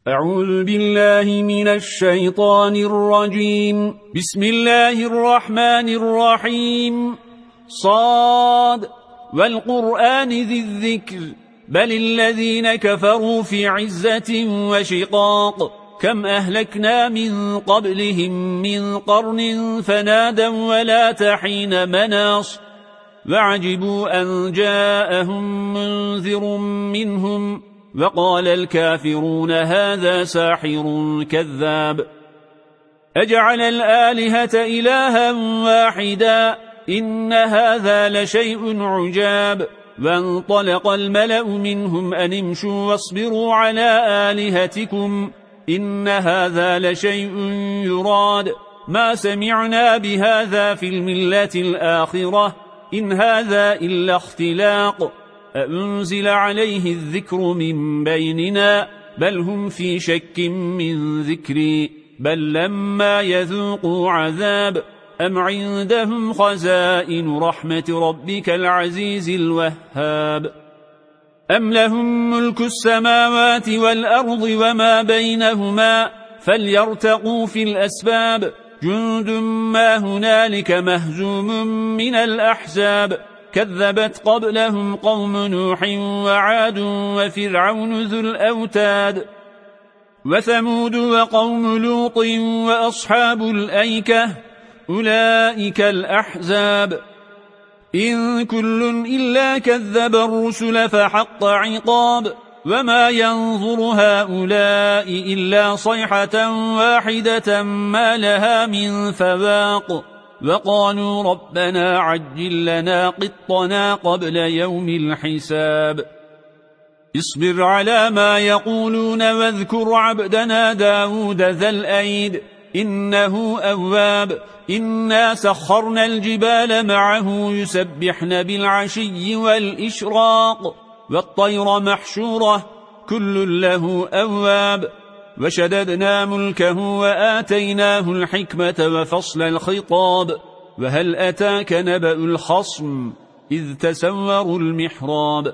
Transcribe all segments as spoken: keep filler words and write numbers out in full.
أعوذ بالله من الشيطان الرجيم. بسم الله الرحمن الرحيم. صاد والقرآن ذي الذكر بل الذين كفروا في عزة وشقاق كم أهلكنا من قبلهم من قرن فنادوا ولا تحين مناص وعجبوا أن جاءهم منذر منهم وقال الكافرون هذا ساحر كذاب أجعل الآلهة إلها واحدا إن هذا لشيء عجاب وانطلق الملأ منهم أن امشوا واصبروا على آلهتكم إن هذا لشيء يراد ما سمعنا بهذا في الملة الآخرة إن هذا إلا اختلاق أنزل عليه الذكر من بيننا بل هم في شك من ذكري بل لما يذوقوا عذاب أم عندهم خزائن رحمة ربك العزيز الوهاب أم لهم ملك السماوات والأرض وما بينهما فليرتقوا في الأسباب جند ما هنالك مهزوم من الأحزاب كذبت قبلهم قوم نوح وعاد وفرعون ذو الأوتاد وثمود وقوم لوط وأصحاب الأيكة أولئك الأحزاب إن كل إلا كذب الرسل فحق عقاب وما ينظر هؤلاء إلا صيحة واحدة ما لها من فواق وقالوا ربنا عجل لنا قطنا قبل يوم الحساب اصبر على ما يقولون واذكر عبدنا داود ذا الأيد إنه أواب إنا سخرنا الجبال معه يسبحن بالعشي والإشراق والطير محشورة كل له أواب وشددنا ملكه وآتيناه الحكمة وفصل الخطاب وهل أتاك نبأ الخصم إذ تسوروا المحراب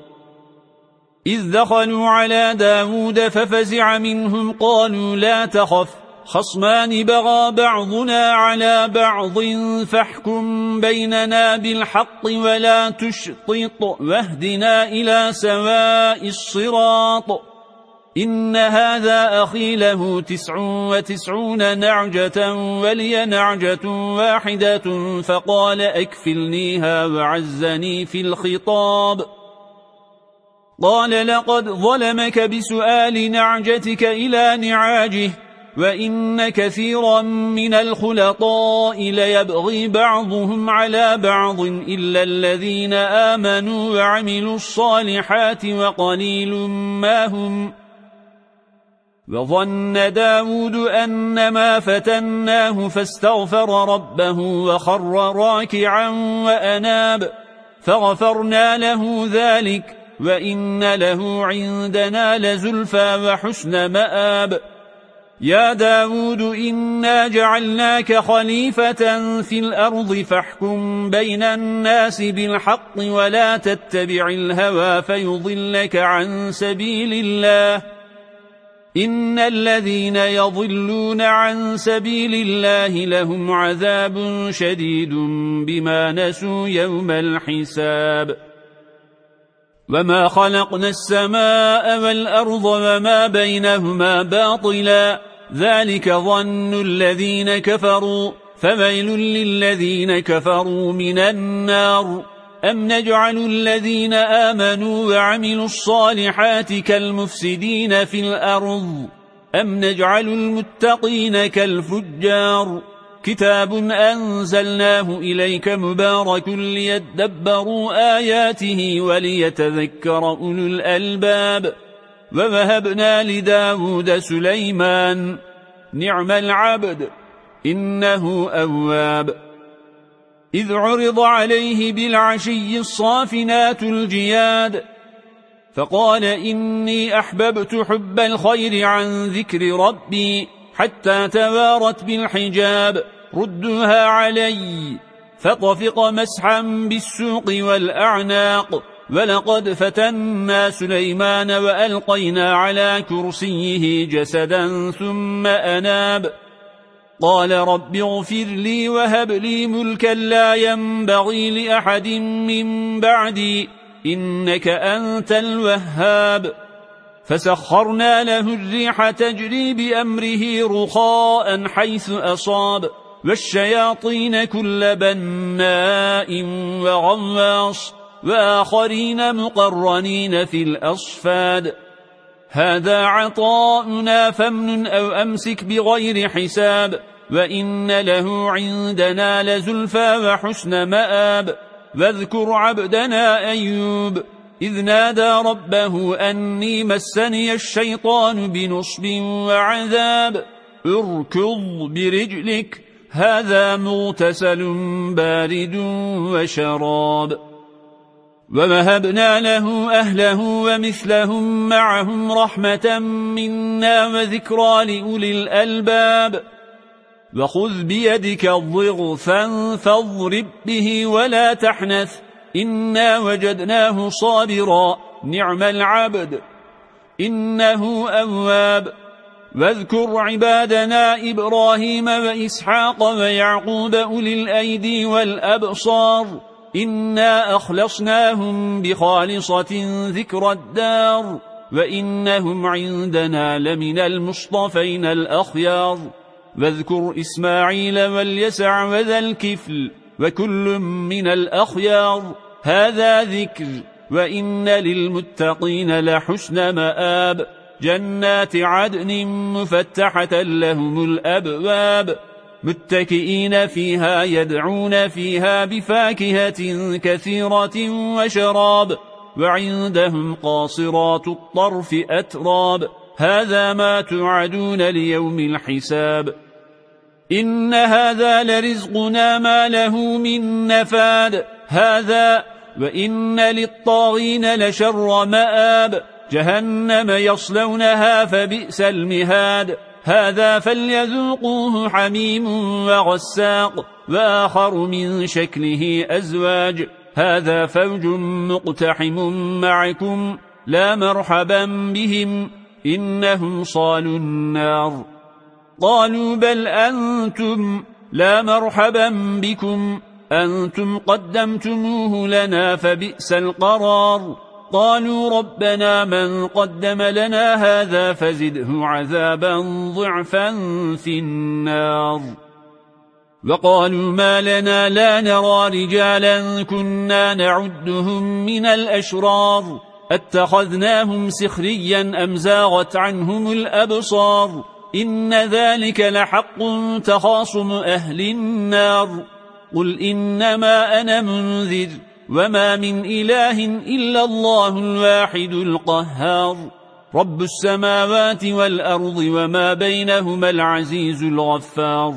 إذ دخلوا على داود ففزع منهم قالوا لا تخف خصمان بغى بعضنا على بعض فاحكم بيننا بالحق ولا تشطط واهدنا إلى سواء الصراط إن هذا أخي له تسع وتسعون نعجة ولي نعجة واحدة فقال أكفلنيها وعزني في الخطاب قال لقد ظلمك بسؤال نعجتك إلى نعاجه وإن كثيرا من الخلطاء ليبغي بعضهم على بعض إلا الذين آمنوا وعملوا الصالحات وقليل ما هم وظن داود أنما فتناه فاستغفر ربه وخر راكعا وأناب فغفرنا له ذلك وإن له عندنا لزلفى وحسن مآب يا داود إنا جعلناك خليفة في الأرض فاحكم بين الناس بالحق ولا تتبع الهوى فيضلك عن سبيل الله إن الذين يضلون عن سبيل الله لهم عذاب شديد بما نسوا يوم الحساب وما خلقنا السماء والأرض وما بينهما باطلا ذلك ظن الذين كفروا فويل للذين كفروا من النار أم نجعل الذين آمنوا وعملوا الصالحات كالمفسدين في الأرض أم نجعل المتقين كالفجار كتاب أنزلناه إليك مبارك ليدبروا آياته وليتذكر أولو الألباب ووهبنا لداود سليمان نعم العبد إنه أواب إذ عرض عليه بالعشي الصافنات الجياد فقال إني أحببت حب الخير عن ذكر ربي حتى توارت بالحجاب ردوها علي فطفق مسحا بالسوق والأعناق ولقد فتنا سليمان وألقينا على كرسيه جسدا ثم أناب قال رب اغفر لي وهب لي ملكا لا ينبغي لأحد من بعدي إنك أنت الوهاب فسخرنا له الريح تجري بأمره رخاء حيث أصاب والشياطين كل بناء وغواص وآخرين مقرنين في الأصفاد هذا عطاؤنا فامنن أو أمسك بغير حساب وإن له عندنا لزلفى وحسن مآب واذكر عبدنا أيوب إذ نادى ربه أني مسني الشيطان بنصب وعذاب اركض برجلك هذا مغتسل بارد وشراب ووهبنا له أهله ومثلهم معهم رحمة منا وذكرى لأولي الألباب وخذ بيدك ضغثا فاضرب به ولا تحنث إنا وجدناه صابرا نعم العبد إنه أواب واذكر عبادنا إبراهيم وإسحاق ويعقوب أولي الأيدي والأبصار إنا أخلصناهم بخالصة ذكر الدار وإنهم عندنا لمن المصطفين الأخيار واذكر إسماعيل واليسع وذا الكفل وكل من الأخيار هذا ذكر وإن للمتقين لحسن مآب جنات عدن مفتحة لهم الأبواب متكئين فيها يدعون فيها بفاكهة كثيرة وشراب وعندهم قاصرات الطرف أتراب هذا ما توعدون ليوم الحساب إن هذا لرزقنا ما له من نفاد هذا وإن للطاغين لشر مآب جهنم يصلونها فبئس المهاد هذا فليذوقوه حميم وغساق وآخر من شكله أزواج هذا فوج مقتحم معكم لا مرحبا بهم إنهم صالوا النار قالوا بل أنتم لا مرحبا بكم أنتم قدمتموه لنا فبئس القرار قالوا ربنا من قدم لنا هذا فزده عذابا ضعفا في النار وقالوا ما لنا لا نرى رجالا كنا نعدهم من الأشرار اتخذناهم سخريا أم زاغت عنهم الأبصار إن ذلك لحق تخاصم أهل النار قل إنما أنا منذر وما من إله إلا الله الواحد القهار رب السماوات والأرض وما بينهما العزيز الغفار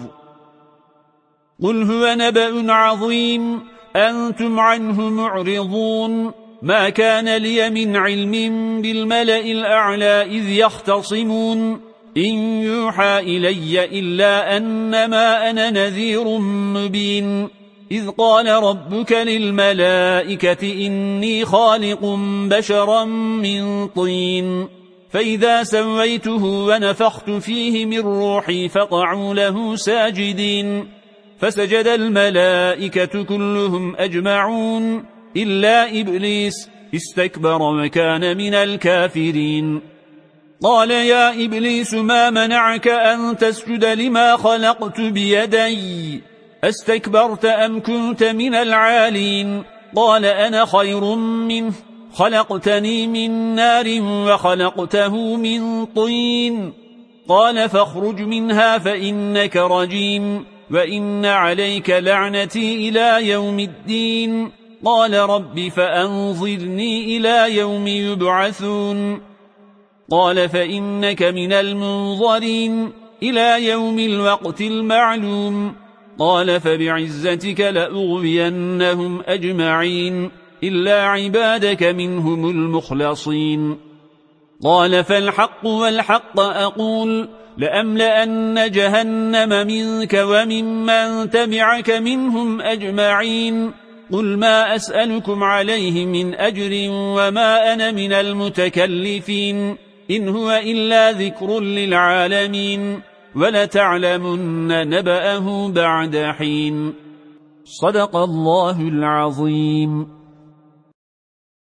قل هو نبأ عظيم أنتم عنه معرضون ما كان لي من علم بالملأ الأعلى إذ يختصمون إن يوحى إلي إلا أنما أنا نذير مبين إذ قال ربك للملائكة إني خالق بشرا من طين فإذا سويته ونفخت فيه من روحي فقعوا له ساجدين فسجد الملائكة كلهم أجمعون إلا إبليس استكبر وكان من الكافرين قال يا إبليس ما منعك أن تسجد لما خلقت بيدي استكبرت أم كنت من العالين قال أنا خير منه خلقتني من نار وخلقته من طين قال فاخرج منها فإنك رجيم وإن عليك لعنتي إلى يوم الدين قال رب فأنظرني إلى يوم يبعثون قال فإنك من المنظرين إلى يوم الوقت المعلوم قال فبعزتك لأغوينهم أجمعين إلا عبادك منهم المخلصين قال فالحق والحق أقول لأملأن جهنم منك وممن تبعك منهم أجمعين قل ما أسألكم عليه من أجر وما أنا من المتكلفين إن هو إلا ذكر للعالمين ولتعلمن نبأه بعد حين. صدق الله العظيم.